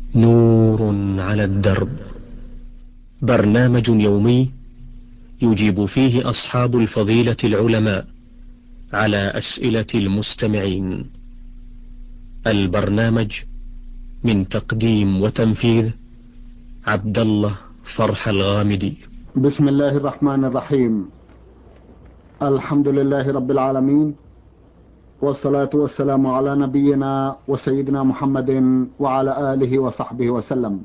نور على الدرب، برنامج يومي يجيب فيه أصحاب الفضيلة العلماء على أسئلة المستمعين. البرنامج من تقديم وتنفيذ عبد الله فرح الغامدي. بسم الله الرحمن الرحيم. الحمد لله رب العالمين، والصلاة والسلام على نبينا وسيدنا محمد وعلى آله وصحبه وسلم.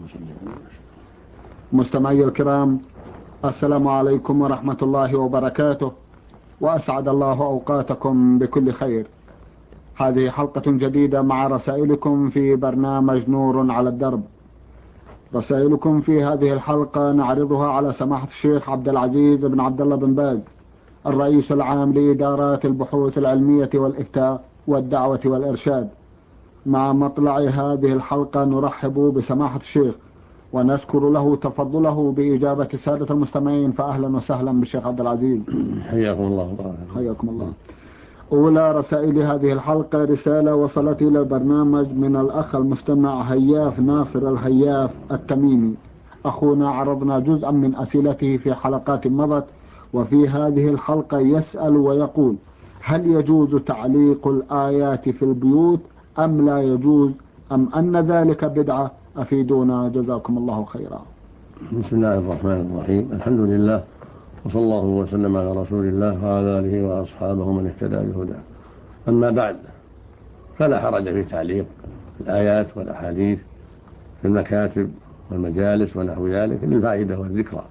مستمعي الكرام، السلام عليكم ورحمة الله وبركاته، وأسعد الله أوقاتكم بكل خير. هذه حلقة جديدة مع رسائلكم في برنامج نور على الدرب. رسائلكم في هذه الحلقة نعرضها على سماحة الشيخ عبد العزيز بن عبد الله بن باز، الرئيس العام لإدارات البحوث العلمية والإفتاء والدعوة والإرشاد. مع مطلع هذه الحلقة نرحب بسماحة الشيخ ونشكر له تفضله بإجابة السادة المستمعين، فأهلا وسهلا بالشيخ عبد العزيز. حياكم الله. حياكم الله. أولى رسائل هذه الحلقة رسالة وصلت إلى البرنامج من الأخ المستمع هياف ناصر الهياف التميمي. أخونا عرضنا جزءا من أسئلته في حلقات مضت، وفي هذه الحلقة يسأل ويقول: هل يجوز تعليق الآيات في البيوت أم لا يجوز، أم أن ذلك بدعة؟ أفيدونا جزاكم الله خيرا. بسم الله الرحمن الرحيم. الحمد لله، وصلى الله وسلم على رسول الله وعلى آله وأصحابه من اهتدى بهداه. أما بعد، فلا حرج في تعليق الآيات والأحاديث في المكاتب والمجالس ونحو ذلك للفائدة والذكرى.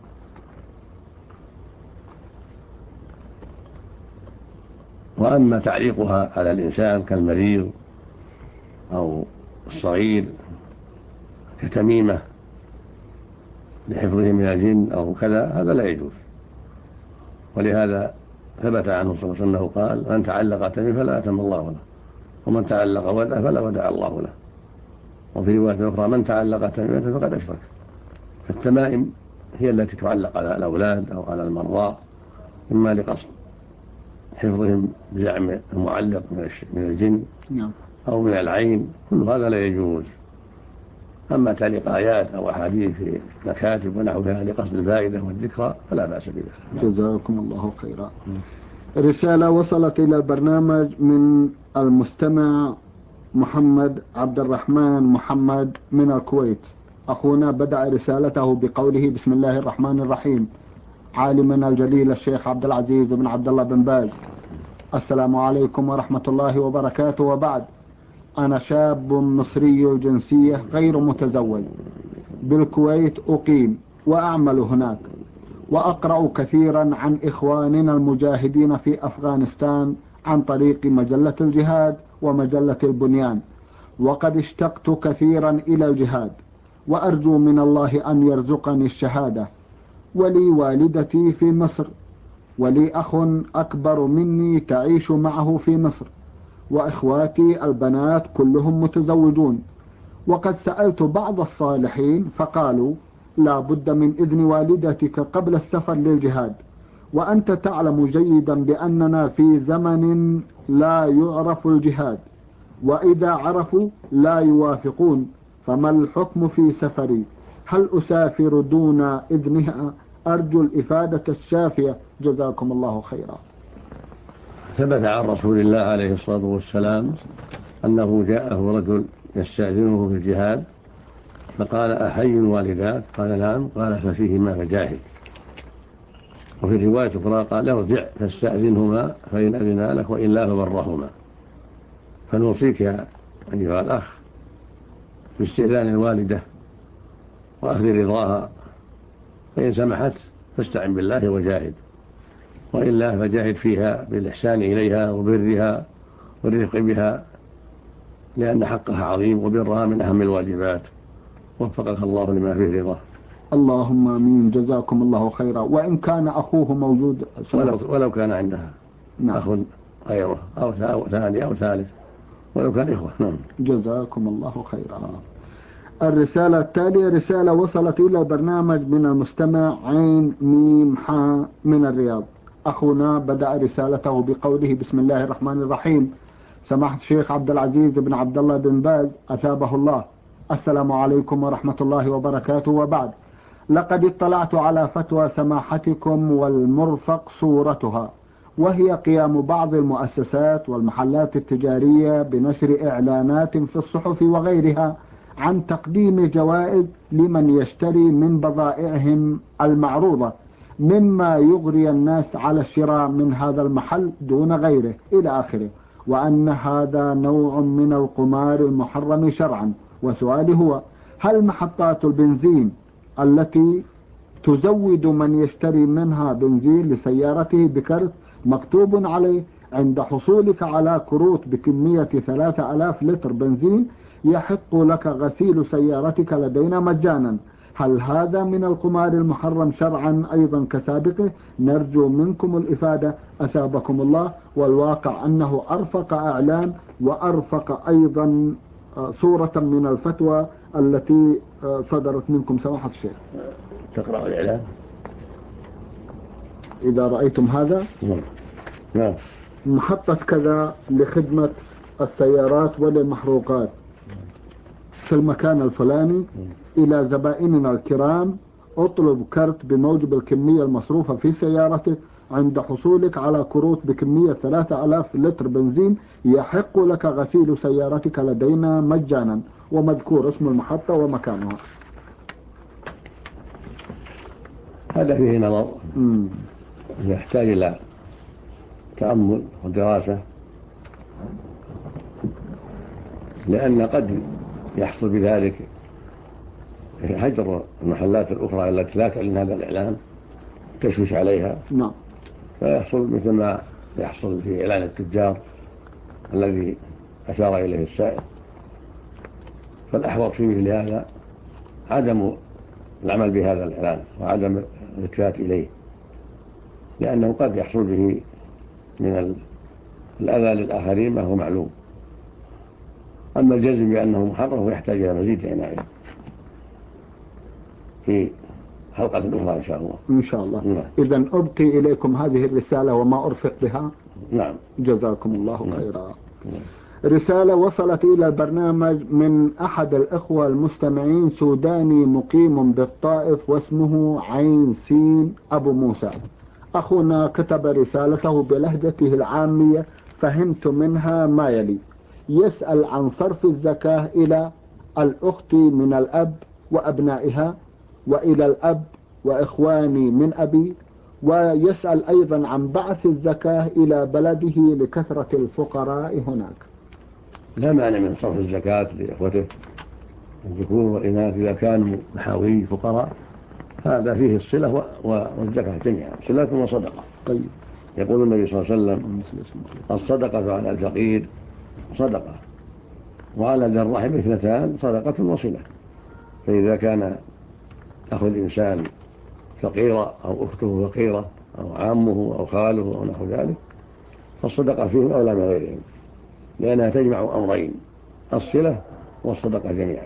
وأما تعليقها على الإنسان كالمريض أو الصغير كتميمة لحفظه من الجن أو كذا، هذا لا يجوز. ولهذا ثبت عنه صلى الله عليه وسلم أنه قال: من تعلق تميمة فلا أتم الله له، ومن تعلق ودع فلا ودع الله له. وفي رواية أخرى: من تعلق تميمة فقد أشرك. فالتمائم هي التي تعلق على الأولاد أو على المرضى، إما لقصد حفظهم بزعم المعلق من الجن أو من العين، كل هذا لا يجوز. أما تعليق آيات أو أحاديث في مكاتب ونحوها لقصد الفائدة والذكرى فلا بأس بذلك. جزاكم الله خيرا. رسالة وصلت إلى البرنامج من المستمع محمد عبد الرحمن محمد من الكويت. أخونا بدأ رسالته بقوله: بسم الله الرحمن الرحيم. عالمنا الجليل الشيخ عبد العزيز بن عبد الله بن باز، السلام عليكم ورحمة الله وبركاته. وبعد، أنا شاب مصري الجنسية غير متزوج بالكويت، أقيم وأعمل هناك، وأقرأ كثيرا عن إخواننا المجاهدين في أفغانستان عن طريق مجلة الجهاد ومجلة البنيان، وقد اشتقت كثيرا إلى الجهاد، وأرجو من الله أن يرزقني الشهادة. ولي والدتي في مصر، ولي أخ أكبر مني تعيش معه في مصر، وإخواتي البنات كلهم متزوجون. وقد سألت بعض الصالحين فقالوا: لا بد من إذن والدتك قبل السفر للجهاد، وأنت تعلم جيدا بأننا في زمن لا يعرف الجهاد، وإذا عرفوا لا يوافقون، فما الحكم في سفري؟ هل أسافر دون إذنها؟ أرجو الإفادة الشافية جزاكم الله خيرا. ثبت عن رسول الله عليه الصلاة والسلام أنه جاءه رجل يستأذنه في الجهاد فقال: أحي والداك؟ قال: نعم. قال: ففيهما فجاهد. وفي رواية أخرى قال: ارجع فاستأذنهما فإن أذنا لك وإلا فبرهما. فنوصيك يا أيها الأخ باستئذان الوالدة وأخذ رضاها، فإن سمحت فاستعن بالله وجاهد، وإلا فجاهد فيها بالإحسان إليها وبرها والرفق بها، لأن حقها عظيم وبرها من أهم الواجبات. وفقك الله لما فيه رضاه. اللهم آمين جزاكم الله خيرا. وإن كان أخوه موجود ولو كان عندها أخ غيره أو ثاني أو ثالث، ولو كان إخوة. نعم. جزاكم الله خيرا. الرسالة التالية رسالة وصلت إلى البرنامج من المستمع عين ميم حاء من الرياض. أخونا بدأ رسالته بقوله: بسم الله الرحمن الرحيم. سماحة الشيخ عبد العزيز بن عبد الله بن باز أثابه الله، السلام عليكم ورحمة الله وبركاته. وبعد، لقد اطلعت على فتوى سماحتكم والمرفق صورتها، وهي قيام بعض المؤسسات والمحلات التجارية بنشر إعلانات في الصحف وغيرها عن تقديم جوائز لمن يشتري من بضائعهم المعروضة، مما يغري الناس على الشراء من هذا المحل دون غيره إلى آخره، وأن هذا نوع من القمار المحرم شرعا. وسؤالي هو: هل محطات البنزين التي تزود من يشتري منها بنزين لسيارته بكرت مكتوب عليه عند حصولك على كروت بكمية 3000 لتر بنزين يحق لك غسيل سيارتك لدينا مجانا، هل هذا من القمار المحرم شرعا أيضا كسابقه؟ نرجو منكم الإفادة أثابكم الله. والواقع أنه أرفق إعلان وأرفق أيضا صورة من الفتوى التي صدرت منكم سماحة الشيخ. تقرأ الإعلان إذا رأيتم هذا. نعم. محطة كذا لخدمة السيارات وللمحروقات في المكان الفلاني، إلى زبائننا الكرام اطلب كرت بموجب الكمية المصروفة في سيارتك، عند حصولك على كروت بكمية 3000 لتر بنزين يحق لك غسيل سيارتك لدينا مجانا، ومذكور اسم المحطة ومكانها. هذا فيه نظر يحتاج إلى تأمل ودراسة، لأن قد يحصل بذلك هجر المحلات الأخرى التي لا تعلن هذا الإعلان، تشويش عليها. نعم. فيحصل مثل ما يحصل في إعلان التجار الذي أشار إليه السائل. فالأحوط في مثل هذا عدم العمل بهذا الإعلان وعدم الالتفات إليه، لأنه قد يحصل به من الأذى للآخرين ما هو معلوم. أما الجزم بأنه محرم يحتاج إلى مزيد عناية في حلقة أخرى إن شاء الله. إن شاء الله. نعم. إذن أبقي إليكم هذه الرسالة وما أرفق بها. نعم. جزاكم الله خيرا. نعم. رسالة وصلت إلى البرنامج من أحد الإخوة المستمعين، سوداني مقيم بالطائف واسمه عين سين أبو موسى. أخونا كتب رسالته بلهجته العامية، فهمت منها ما يلي: يسأل عن صرف الزكاة إلى الأخت من الأب وأبنائها، وإلى الأب وإخواني من أبي، ويسأل أيضا عن بعث الزكاة إلى بلده لكثرة الفقراء هناك. لا مانع من صرف الزكاة لإخوته الذكور والإناث إذا كانوا محاوي فقراء، هذا فيه الصلة والزكاة جميعا صلة وصدقة. طيب. يقول النبي صلى الله عليه وسلم: الصدقة على الفقير صدقة، وعلى ذي الرحم اثنتان صدقة وصلة. فإذا كان أخو الإنسان فقيرة أو أخته فقيرة أو عامه أو خاله أو نحو ذلك، فالصدقة فيهم أولى من غيرهم، لأنها تجمع أمرين: الصلة والصدقة جميعا.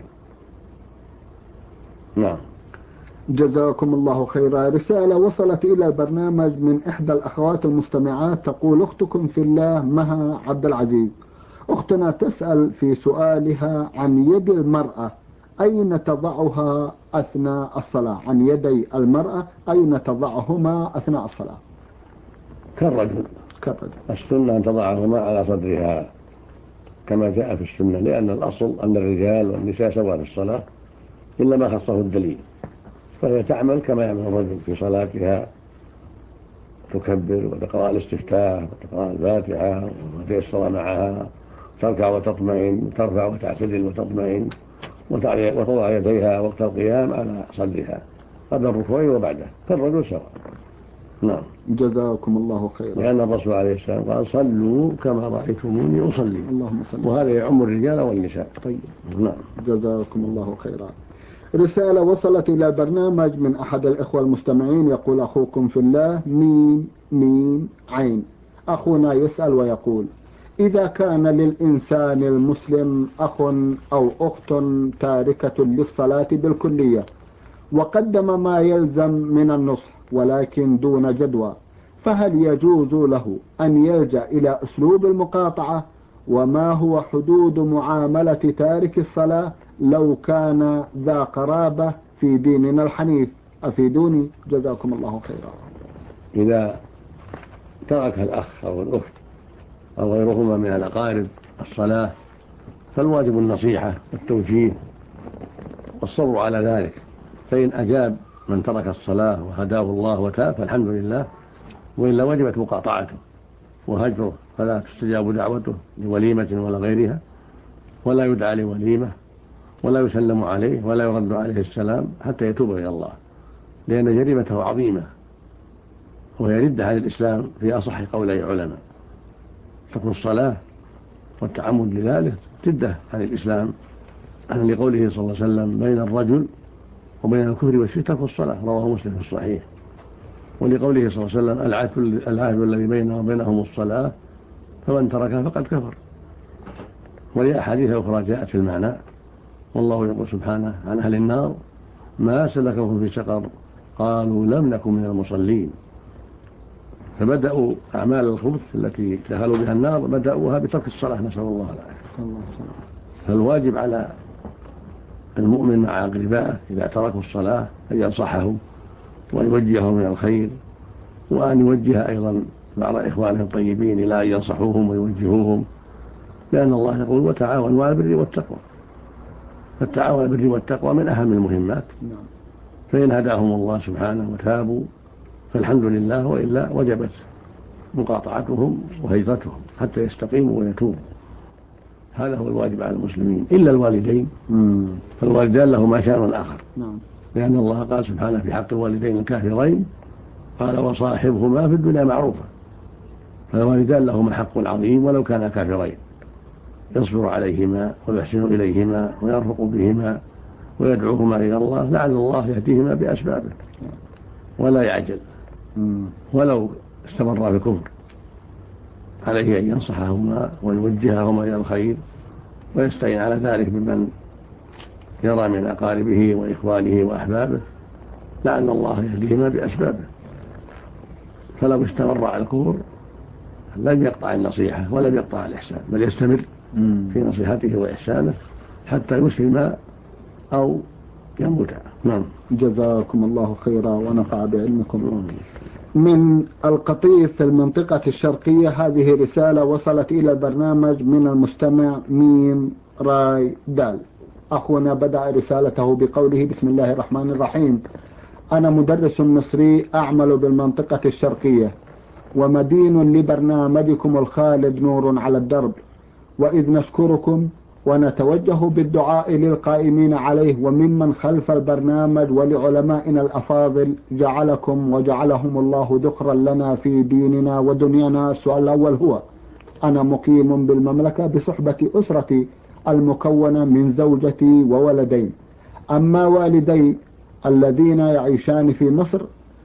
نعم. جزاكم الله خيرا. رسالة وصلت إلى البرنامج من إحدى الأخوات المستمعات، تقول: أختكم في الله مها عبد العزيز. أختنا تسأل في سؤالها عن يد المرأة أين تضعها أثناء الصلاة، عن يدي المرأة أين تضعهما أثناء الصلاة؟ كالرجل. السنة أن تضعهما على صدرها كما جاء في السنة، لأن الأصل أن الرجال والنساء سواء في الصلاة إلا ما خصه الدليل، فهي تعمل كما يعمل الرجل في صلاتها، تكبر وتقرأ الاستفتاح وتقرأ الفاتحة وتيسر معها، تركع وتطمئن، ترفع وتعتدل وتطمئن، وتضع يديها وقت القيام على صدرها قبل الركوع وبعده، فالرجل سواء. نعم. جزاكم الله خيرا. لأن الرسول عليه السلام قال: صلوا كما رأيتموني أصلي. اللهم صل. وهذا يعم الرجال والنساء. طيب. نعم. جزاكم الله خيرا. رسالة وصلت إلى البرنامج من أحد الإخوة المستمعين، يقول: أخوكم في الله ميم ميم عين. أخونا يسأل ويقول: إذا كان للإنسان المسلم أخ أو أخت تاركة للصلاة بالكلية، وقدم ما يلزم من النصح ولكن دون جدوى، فهل يجوز له أن يلجأ إلى أسلوب المقاطعة؟ وما هو حدود معاملة تارك الصلاة لو كان ذا قرابة في ديننا الحنيف؟ أفيدوني جزاكم الله خيرا. إذا ترك الأخ أو الأخت أو غيرهما من الأقارب الصلاة فالواجب النصيحة والتوجيه والصبر على ذلك، فإن أجاب من ترك الصلاة وهداه الله وتاب فالحمد لله، وإلا وجبت مقاطعته وهجره، فلا تستجاب دعوته لوليمة ولا غيرها، ولا يدعى لوليمة، ولا يسلم عليه، ولا يرد عليه السلام حتى يتوب إلى الله، لأن جريمته عظيمة وهي ردة عن الإسلام في أصح قولي علماء. ترك الصلاة والتعمد لذلك ردة عن الإسلام، لقوله صلى الله عليه وسلم: بين الرجل وبين الكفر والشرك ترك الصلاة، رواه مسلم في الصحيح. ولقوله صلى الله عليه وسلم: العهد الذي بيننا وبينهم الصلاة فمن تركها فقد كفر. ولأحاديث أخرى جاءت في المعنى، والله يقول سبحانه عن أهل النار: ما سلككم في سقر؟ قالوا لم نكن من المصلين. فبدأوا أعمال الخبث التي دخلوا بها النار بدأوها بترك الصلاة، نسأل الله العافية. فالواجب على المؤمن مع أقربائه إذا تركوا الصلاة أن ينصحهم وأن يوجههم من الخير، وأن يوجه أيضا بعض إخوانهم الطيبين إلى أن ينصحوهم ويوجهوهم، لأن الله يقول: وتعاونوا على البر والتقوى. فالتعاون على البر والتقوى من أهم المهمات، فإن هداهم الله سبحانه وتابوا فالحمد لله، وإلا وجبت مقاطعتهم وهجرتهم حتى يستقيموا ويتوبوا. هذا هو الواجب على المسلمين، إلا الوالدين، فالوالدان لهما شأن آخر، لأن الله قال سبحانه في حق الوالدين الكافرين: قال: وصاحبهما في الدنيا معروفا. فالوالدان لهما حق عظيم ولو كانا كافرين، يصبر عليهما ويحسن إليهما ويرفق بهما ويدعوهما إلى الله، لعل الله يهديهما بأسبابه، ولا يعجل. ولو استمر في الكفر عليه أن ينصحهما ويوجههما إلى الخير، ويستعين على ذلك بمن يرى من أقاربه وإخوانه وأحبابه، لعل الله يهديهما بأسبابه. فلو استمر على الكفر لم يقطع النصيحة ولم يقطع الإحسان، بل يستمر في نصيحته وإحسانه حتى يسلم أو يموت. نعم. جزاكم الله خيرا ونفع بعلمكم. من القطيف في المنطقة الشرقية، هذه رسالة وصلت إلى البرنامج من المستمع ميم راي دال. أخونا بدأ رسالته بقوله: بسم الله الرحمن الرحيم. أنا مدرس مصري أعمل بالمنطقة الشرقية، ومدين لبرنامجكم الخالد نور على الدرب، وإذ نشكركم ونتوجه بالدعاء للقائمين عليه وممن خلف البرنامج ولعلمائنا الأفاضل جعلكم وجعلهم الله ذخرا لنا في ديننا ودنيانا. السؤال الأول هو: أنا مقيم بالمملكة بصحبة أسرتي المكونة من زوجتي وولدين، أما والدي الذين يعيشان في مصر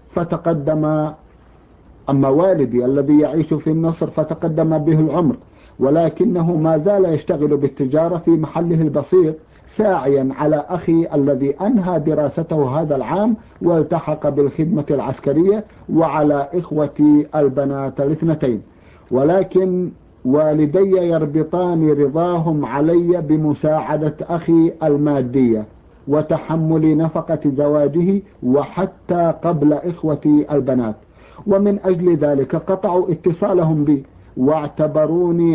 أما والدي الذي يعيش في مصر فتقدم به العمر، ولكنه ما زال يشتغل بالتجارة في محله البسيط، ساعيا على أخي الذي أنهى دراسته هذا العام والتحق بالخدمة العسكرية، وعلى إخوتي البنات الاثنتين. ولكن والدي يربطان رضاهم علي بمساعدة أخي المادية وتحمل نفقة زواجه وحتى قبل إخوتي البنات، ومن أجل ذلك قطعوا اتصالهم بي واعتبروني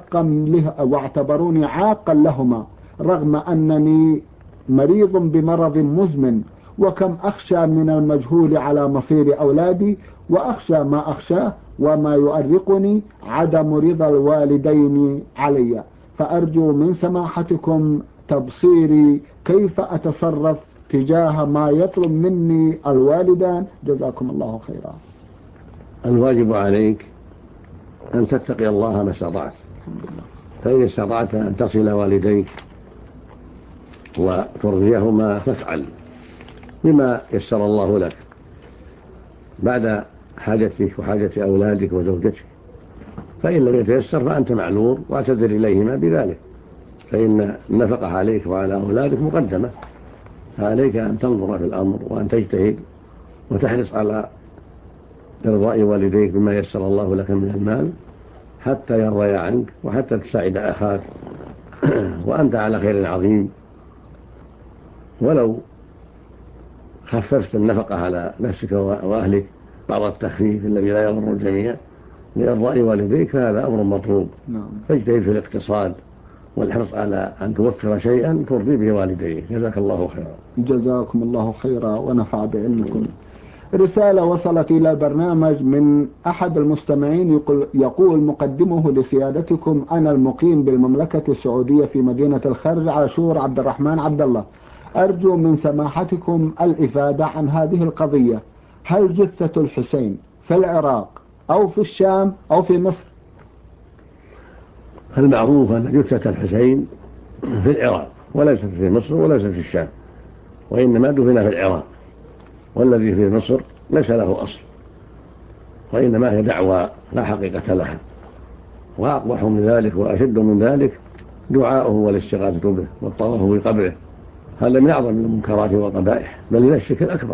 عاقا لهما، رغم أنني مريض بمرض مزمن، وكم أخشى من المجهول على مصير أولادي، وأخشى ما أخشاه، وما يؤرقني عدم رضا الوالدين علي. فأرجو من سماحتكم تبصيري كيف أتصرف تجاه ما يطلب مني الوالدان، جزاكم الله خيرا. الواجب عليك أن تتقي الله ما استطعت، فإن استطعت أن تصل والديك وترضيهما فافعل بما يسر الله لك بعد حاجتك وحاجة أولادك وزوجتك، فإن لم يتيسر فأنت معذور واعتذر إليهما بذلك، فإن النفقة عليك وعلى أولادك مقدمة، فعليك أن تنظر في الأمر وأن تجتهد وتحرص على إرضاء والديك بما يسر الله لك من المال حتى يرضى عنك وحتى تساعد أخاك وأنت على خير عظيم، ولو خففت النفقة على نفسك وأهلك بعض التخفيف الذي لا يضر الجميع لإرضاء والديك فهذا أمر مطلوب. فاجتهد في الاقتصاد والحرص على أن توفر شيئا ترضي به والديك. جزاك الله خيرا. جزاكم الله خيرا ونفع بعلمكم. رسالة وصلت إلى البرنامج من أحد المستمعين يقول مقدمه لسيادتكم: أنا المقيم بالمملكة السعودية في مدينة الخرج، عاشور عبد الرحمن عبد الله. أرجو من سماحتكم الإفادة عن هذه القضية. هل جثة الحسين في العراق أو في الشام أو في مصر؟ المعروف أن جثة الحسين في العراق وليست في مصر وليست في الشام، وإنما دفن في العراق، والذي في مصر ليس له أصل، وإنما هي دعوى لا حقيقة لها. وأقبح من ذلك وأشد من ذلك دعاؤه والاستغاثة به والطواف بقبره، هذا من أعظم المنكرات والقبائح، بل من الشرك الأكبر.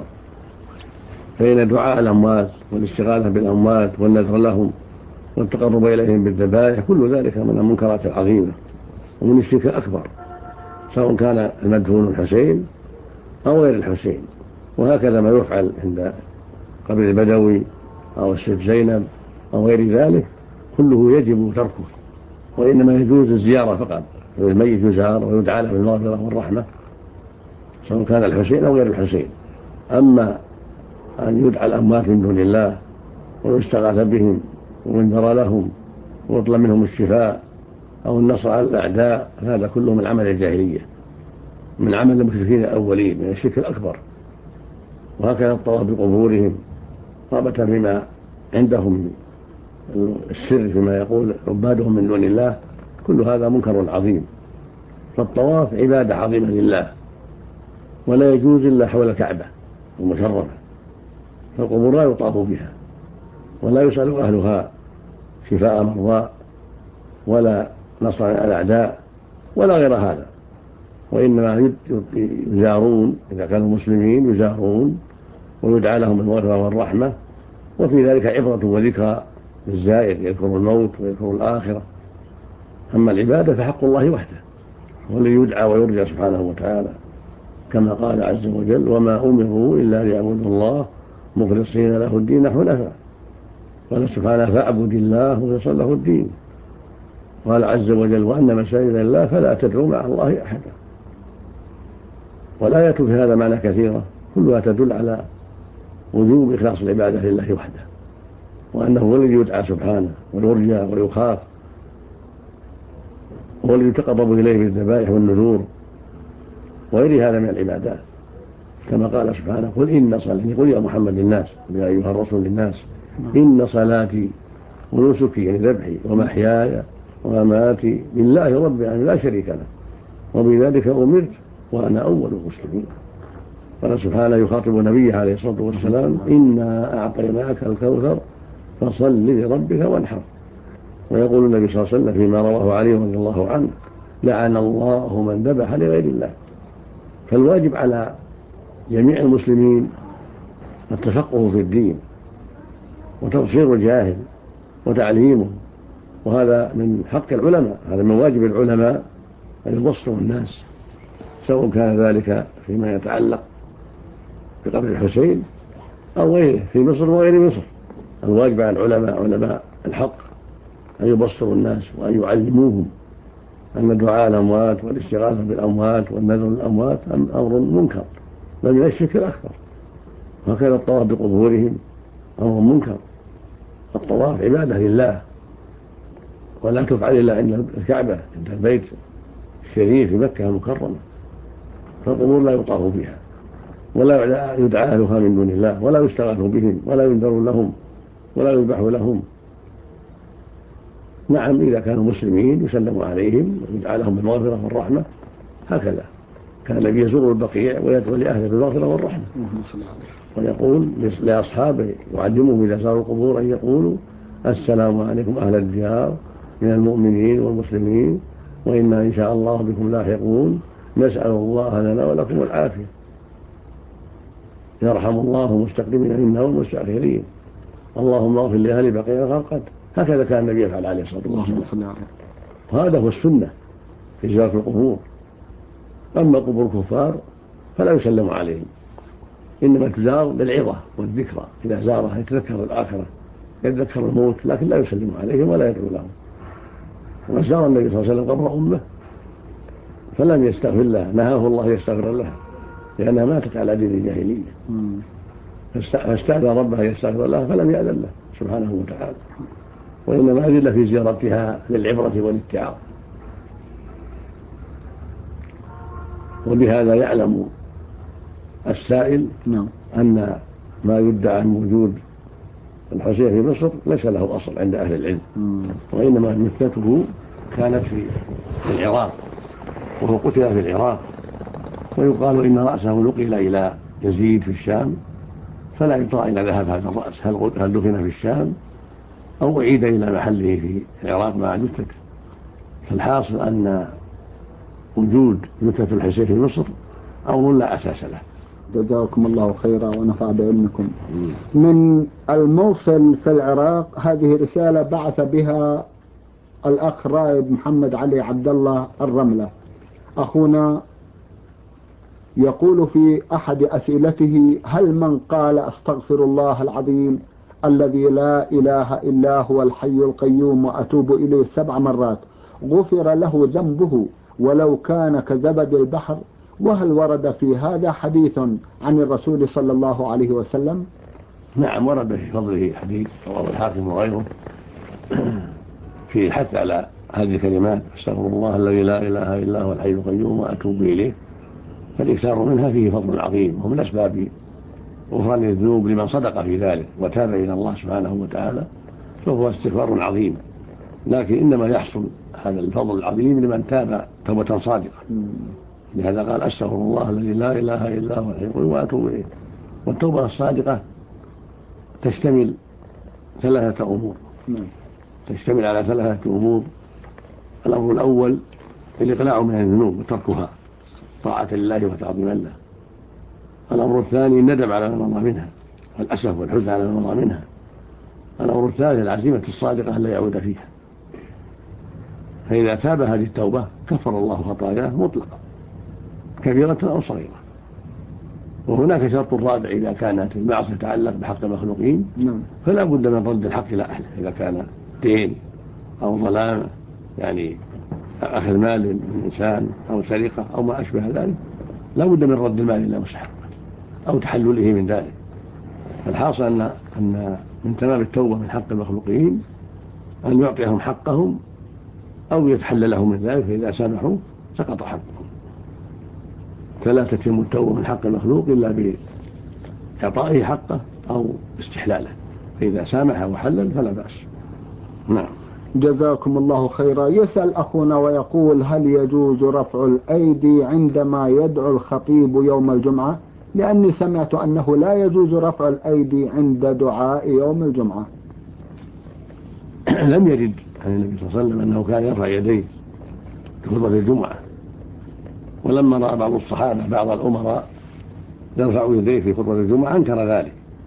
فإن دعاء الأموات والاستغاثة بالأموات والنذر لهم والتقرب إليهم بالذبائح كل ذلك من المنكرات العظيمة ومن الشرك الأكبر، سواء كان المدفون الحسين أو غير الحسين. وهكذا ما يفعل عند قبر البدوي أو الست زينب أو غير ذلك كله يجب تركه، وإنما يجوز الزيارة فقط، الميت يزار ويدعى له بالمغفرة والرحمة سواء كان الحسين أو غير الحسين. أما أن يدعى الأموات من دون الله ويستغاث بهم وينذر لهم ويطلب منهم الشفاء أو النصر على الأعداء، هذا كله من عمل الجاهلية، من عمل المشركين الأولين، من الشرك الأكبر. وهكذا الطواف بقبورهم رغبة فيما عندهم السر فيما يقول عبادهم من دون الله، كل هذا منكر عظيم. فالطواف عبادة عظيمة لله ولا يجوز إلا حول الكعبة المشرفة، فالقبور لا يطاف بها ولا يسأل أهلها شفاء مرضى ولا نصر على الأعداء ولا غير هذا، وإنما يزارون إذا كانوا مسلمين، يزارون ويدعى لهم بالمغفرة والرحمة، وفي ذلك عبرة وذكرى للزائر يذكر الموت ويذكر الآخرة. أما العبادة فحق الله وحده والذي يدعى ويرجى سبحانه وتعالى، كما قال عز وجل: وما أمروا إلا ليعبدوا الله مخلصين له الدين حنفاء. قال سبحانه: فاعبد الله مخلصا له الدين. قال عز وجل: وأن مساجد الله فلا تدعوا مع الله أحدا. والآية في هذا معنى كثيرة كلها تدل على وجوب إخلاص العبادة لله وحده، وأنه هو الذي يدعى سبحانه ويرجى ويخاف، هو الذي يتقرب إليه بالذبائح والنذور وغير هذا من العبادات، كما قال سبحانه: قل إن صلاتي، قل يا محمد للناس يا أيها الرسول للناس إن صلاتي ونسكي يعني ذبحي ومحياي ومماتي لله رب العالمين لا شريك له وبذلك أمرت وأنا أول المسلمين. قال سبحانه يخاطب نبيه عليه الصلاة والسلام: إنا أعطيناك الكوثر فصل لربك وانحر. ويقول النبي صلى الله عليه وسلم فيما رواه علي رضي الله عنه: لعن الله من ذبح لغير الله. فالواجب على جميع المسلمين التفقه في الدين وتبصير الجاهل وتعليمه، وهذا من حق العلماء، هذا من واجب العلماء أن يبصروا الناس، سواء كان ذلك فيما يتعلق بقبر الحسين أو غيره في مصر وغير مصر. الواجب على العلماء علماء الحق أن يبصروا الناس وأن يعلموهم أن دعاء الأموات والاستغاثة بالأموات والنذر للأموات أمر منكر بل من الشرك الأكبر. وهكذا الطواف بقبورهم أمر منكر. الطواف عبادة لله ولا تفعل إلا عند الكعبة عند البيت الشريف في مكة المكرمة، فالقبور لا يطاف بها ولا يدعى أهلها من دون الله ولا يستغاث بهم ولا ينذر لهم ولا يذبح لهم. نعم إذا كانوا مسلمين يسلم عليهم ويدعى لهم بالمغفرة والرحمة، هكذا كان النبي يزور البقيع ويدعو لأهله بالمغفرة والرحمة، ويقول لأصحابه يعلمهم إذا زاروا القبور أن يقولوا: السلام عليكم أهل الديار من المؤمنين والمسلمين وإنا إن شاء الله بكم لاحقون، نسأل الله لنا ولكم العافية، يرحم الله مستقدمين منا والمستأخرين، اللهم اغفر لأهل بقيع الغرقد. هكذا كان النبي يفعل عليه الصلاة والسلام، وهذا هو السنة في زيارة القبور. أما قبور الكفار فلا يسلم عليهم، إنما تزار بالعظة والذكرى، إذا زارها يتذكر الآخرة يتذكر الموت، لكن لا يسلم عليهم ولا يدعو لهم. وزار النبي صلى الله عليه وسلم قبر أمه فلم يستغفر لها، نهاه الله يستغفر لها لأنها ماتت على دين الجاهلية، فاستأذن ربها يستغفر لها فلم يأذن له سبحانه وتعالى، وإنما أذن في زيارتها للعبرة والاتعاظ. وبهذا يعلم السائل أن ما يدعى عن وجود الحسين في مصر ليس له أصل عند أهل العلم، وإنما مثلته كانت في العراق، وهو قتل في العراق، ويقال إن رأسه نقل إلى يزيد في الشام، فلا يدرى إلى ذهب هذا الرأس هل دفن في الشام أو أعيد إلى محله في العراق مع جثته. فالحاصل أن وجود جثة الحسين في مصر أمر لا أساس له. جزاكم الله خيرا ونفع بعلمكم. من الموصل في العراق هذه رسالة بعث بها الأخ رائد محمد علي عبد الله الرملة، أخونا يقول في أحد أسئلته: هل من قال أستغفر الله العظيم الذي لا إله إلا هو الحي القيوم وأتوب إليه 7 مرات غفر له ذنبه ولو كان كزبد البحر؟ وهل ورد في هذا حديث عن الرسول صلى الله عليه وسلم؟ نعم، ورد في فضله حديث رواه الحاكم وغيره في الحث على هذه الكلمات: أستغفر الله الذي لا إله إلا هو الحي القيوم وأتوب إليه. فالإكثار منها فيه فضل عظيم، ومن أسباب غفران الذنوب لمن صدق في ذلك وتاب إلى الله سبحانه وتعالى، فهو استغفار عظيم. لكن إنما يحصل هذا الفضل العظيم لمن تاب توبة صادقة، لهذا قال: أستغفر الله الذي لا إله إلا هو الحي القيوم وأتوب إليه. والتوبة الصادقة تشتمل 3 أمور، تشتمل على 3 أمور. الأمر الأول الإقلاع من الذنوب وتركها طاعة لله وتعظيما له. الأمر الثاني الندم على ما مضى منها والأسف والحزن على ما مضى منها. الأمر الثالث العزيمة الصادقة لا يعود فيها. فإذا تاب هذه التوبة كفر الله خطاياه مطلقا كبيرة أو صغيرة. وهناك شرط رابع: إذا كانت المعصية تتعلق بحق المخلوقين فلا بد من رد الحق إلى أهله. إذا كان دين أو ظلام، يعني أخذ مال من إنسان أو سرقة أو ما أشبه ذلك، لا بد من رد المال إلى مستحقه أو تحلله من ذلك. فالحاصل أن من تمام التوبة من حق المخلوقين أن يعطيهم حقهم أو يتحلل لهم من ذلك، فإذا سامحوا سقط حقهم. فلا تتم التوبة من حق المخلوق إلا بإعطائه حقه أو استحلاله، فإذا سامح وحلل فلا بأس. نعم. جزاكم الله خيرا. يسأل أخونا ويقول: هل يجوز رفع الأيدي عندما يدعو الخطيب يوم الجمعة؟ لأني سمعت أنه لا يجوز رفع الأيدي عند دعاء يوم الجمعة. لم يرد عن النبي صلى الله عليه وسلم أنه كان يرفع يديه في خطبة الجمعة، ولما رأى بعض الصحابة بعض الأمراء يرفع يديه في خطبة الجمعة أنكر ذلك.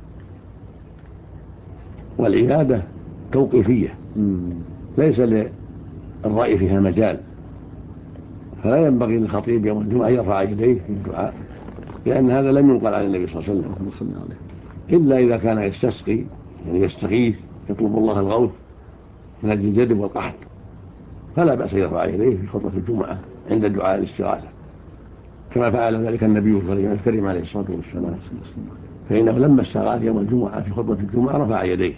والعبادة توقيفية ليس للرأي فيها مجال، فلا ينبغي للخطيب يوم الجمعة يرفع يديه في الدعاء، لأن هذا لم ينقل عن النبي صلى الله عليه وسلم، إلا إذا كان يستسقي، يعني يستغيث، يطلب الله الغوث من أجل الجدب والقحط، فلا بأس يرفع يديه في خطبة الجمعة عند دعاء الاستغاثة، كما فعل ذلك النبي الكريم عليه الصلاة والسلام، فإنه لما استغاث يوم الجمعة في خطبة الجمعة رفع يديه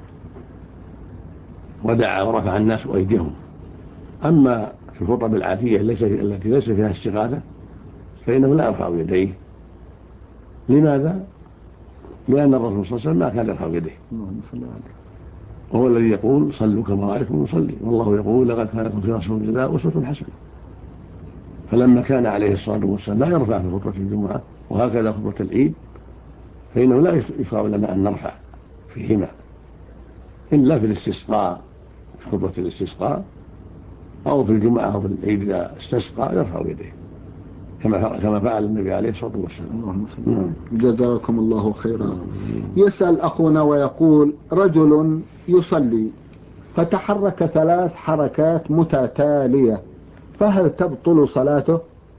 ودعا ورفع الناس أيديهم. أما في الخطب العادية التي ليس فيها استغاثة فإنه لا يرفع يديه. لماذا؟ لأن الرسول صلى الله عليه وسلم ما كان يرفع يديه، وهو الذي يقول: صلوا كما رأيتم نصلي، والله يقول: لقد كان لكم في رسول الله أسوة حسنة. فلما كان عليه الصلاة والسلام لا يرفع في خطبة الجمعة وهكذا خطبة العيد، فإنه لا يشرع لنا أن نرفع فيهما إلا في الاستسقاء، في خطبة الاستسقاء أو في الجمعة أو في العيد إذا استسقى يرفع يديه كما فعل النبي عليه الصلاة والسلام. جزاكم الله خيرا. يسأل أخونا ويقول: رجل يصلي فتحرك 3 حركات متتالية، فهل تبطل صلاته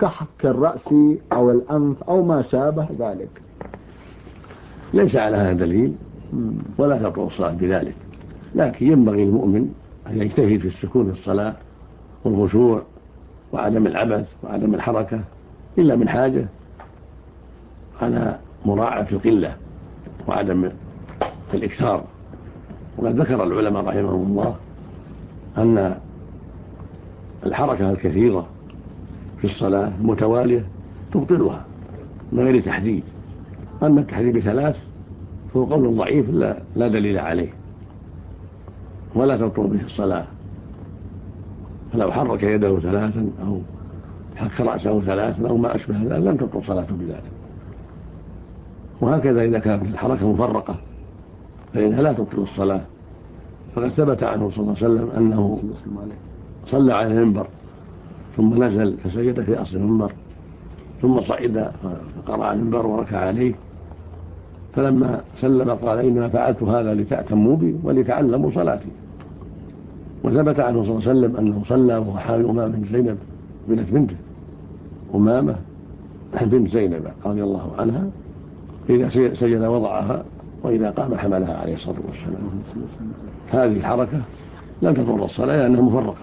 كحك الرأس أو الأنف أو ما شابه ذلك. ليس على هذا دليل ولا تبطل الصلاة بذلك، لكن ينبغي المؤمن أن يجتهد في السكون في الصلاة والخشوع وعدم العبث وعدم الحركة إلا من حاجة، على مراعاة القلة وعدم الإكثار. وقد ذكر العلماء رحمهم الله أن الحركة الكثيرة في الصلاة المتوالية تبطلها من غير تحديد، أما التحديد بثلاث فهو قول ضعيف لا دليل عليه ولا تبطل به الصلاة. فلو حرك يده ثلاثا أو حك رأسه ثلاثا أو ما أشبه ذلك لم تبطل صلاته بذلك. وهكذا إذا كانت الحركة مفرقة فإنها لا تبطل الصلاة، فقد ثبت عنه صلى الله عليه وسلم أنه صلى على المنبر ثم نزل فسجد في أصل المنبر ثم صعد فقرأ على المنبر وركع عليه، فلما سلم قال إنما فعلت هذا لتأتموا بي ولتعلموا صلاتي. وثبت عنه صلى الله عليه وسلم أنه صلى وهو حامل أمامة بنت زينب بنته أمامة بنت زينب رضي الله عنها، إذا سجد وضعها وإذا قام حملها عليه الصلاة والسلام. هذه الحركة لم تضر الصلاة لأنها مفرقة.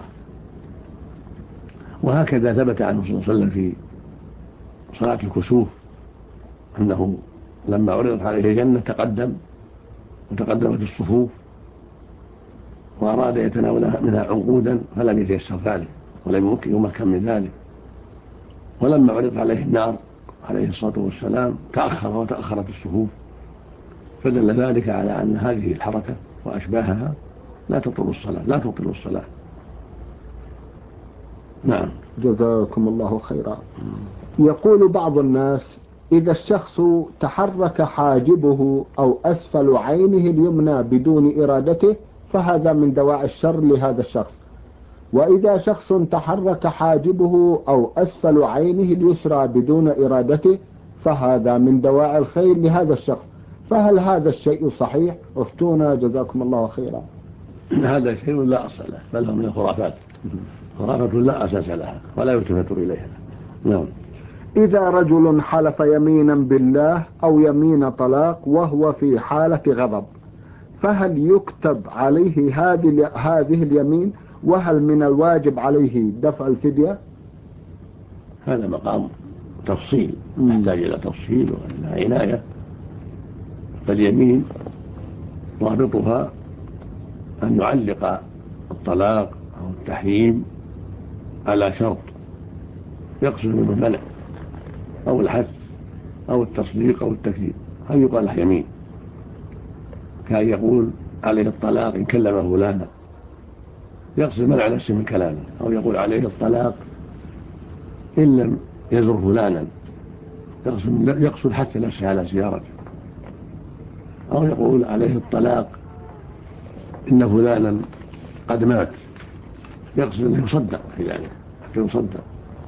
وهكذا ثبت عنه صلى الله عليه وسلم في صلاة الكسوف أنه لما عرضت عليه الجنة تقدم وتقدمت الصفوف وأراد يتناول منها عنقودا فلم يتيسر ذلك ولم يمكن من ذلك. ولما عرضت عليه النار عليه الصلاة والسلام تأخر وتأخرت الصفوف، فدل ذلك على أن هذه الحركة وأشباهها لا تبطل الصلاة. نعم. جزاكم الله خيرا. يقول بعض الناس إذا الشخص تحرك حاجبه أو أسفل عينه اليمنى بدون إرادته فهذا من دواعي الشر لهذا الشخص، وإذا شخص تحرك حاجبه أو أسفل عينه اليسرى بدون إرادته فهذا من دواعي الخير لهذا الشخص، فهل هذا الشيء صحيح؟ افتونا جزاكم الله خيرا. هذا شيء لا أصل له، بل هو من الخرافات، خرافة لا أساس لها ولا يلتفت إليها. نعم. إذا رجل حلف يمينا بالله أو يمين طلاق وهو في حالة غضب فهل يكتب عليه هذه اليمين، وهل من الواجب عليه دفع الفدية؟ هذا مقام تفصيل يحتاج إلى تفصيل وإلى عناية. فاليمين ضابطها أن يعلق الطلاق أو التحريم على شرط يقصد منه المنع أو الحث أو التصديق أو التكذيب، هل يقال له يمين؟ كان يقول عليه الطلاق إن كلم فلانا يقصد منع نفسه من كلامه، أو يقول عليه الطلاق إن لم يزر فلانا يقصد حتى نفسه على زيارته، أو يقول عليه الطلاق إن فلانا قد مات يقصد أنه يصدق في ذلك حتى يصدق،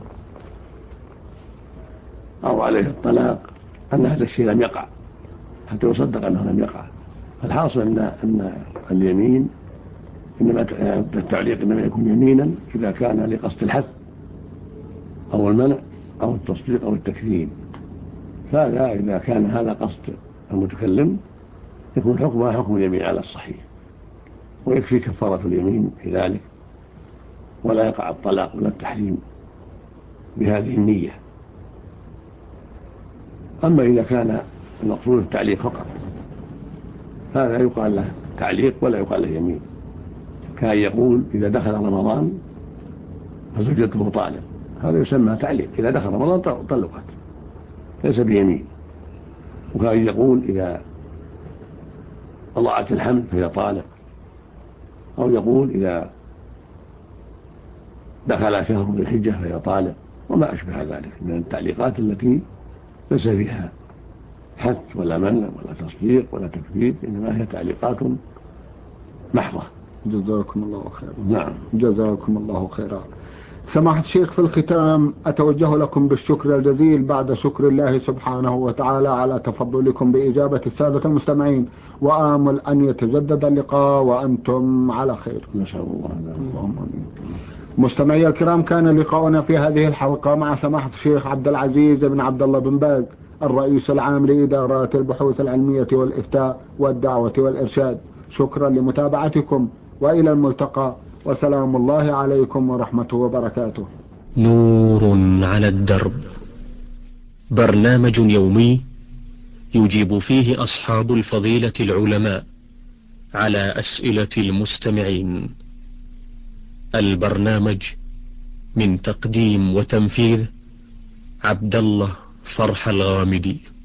أو عليه الطلاق أن هذا الشيء لم يقع حتى يصدق أنه لم يقع. فالحاصل أن اليمين إنما التعليق إنما يكون يمينا إذا كان لقصد الحث أو المنع أو التصديق أو التكذيب، فهذا إذا كان هذا قصد المتكلم يكون حكمها حكم اليمين على الصحيح، ويكفي كفارة اليمين في ذلك، ولا يقع الطلاق ولا التحريم بهذه النية. أما إذا كان المقصود التعليق فقط هذا يقال له تعليق ولا يقال له يمين. كان يقول إذا دخل رمضان فزوجته طالق، هذا يسمى تعليق، إذا دخل رمضان طلقت ليس بيمين. وكان يقول إذا أضاعت الحمل فهي طالق، أو يقول إذا دخل شهر ذي الحجة فهي طالق، وما أشبه ذلك من التعليقات التي ليس فيها حث ولا منع ولا تصديق ولا تكذيب، إنما هي تعليقات محضة. جزاكم الله خيرا. نعم. جزاكم الله خيرا. سماحة الشيخ، في الختام أتوجه لكم بالشكر الجزيل بعد شكر الله سبحانه وتعالى على تفضلكم بإجابة السادة المستمعين، وآمل أن يتجدد اللقاء وأنتم على خير. نسأل الله. اللهم آمين. مستمعي الكرام، كان لقاؤنا في هذه الحلقة مع سماحة الشيخ عبد العزيز بن عبد الله بن باز، الرئيس العام لإدارات البحوث العلمية والإفتاء والدعوة والإرشاد. شكرا لمتابعتكم، وإلى الملتقى، وسلام الله عليكم ورحمته وبركاته. نور على الدرب، برنامج يومي يجيب فيه أصحاب الفضيلة العلماء على أسئلة المستمعين. البرنامج من تقديم وتنفيذ عبد الله فرح الغامدي.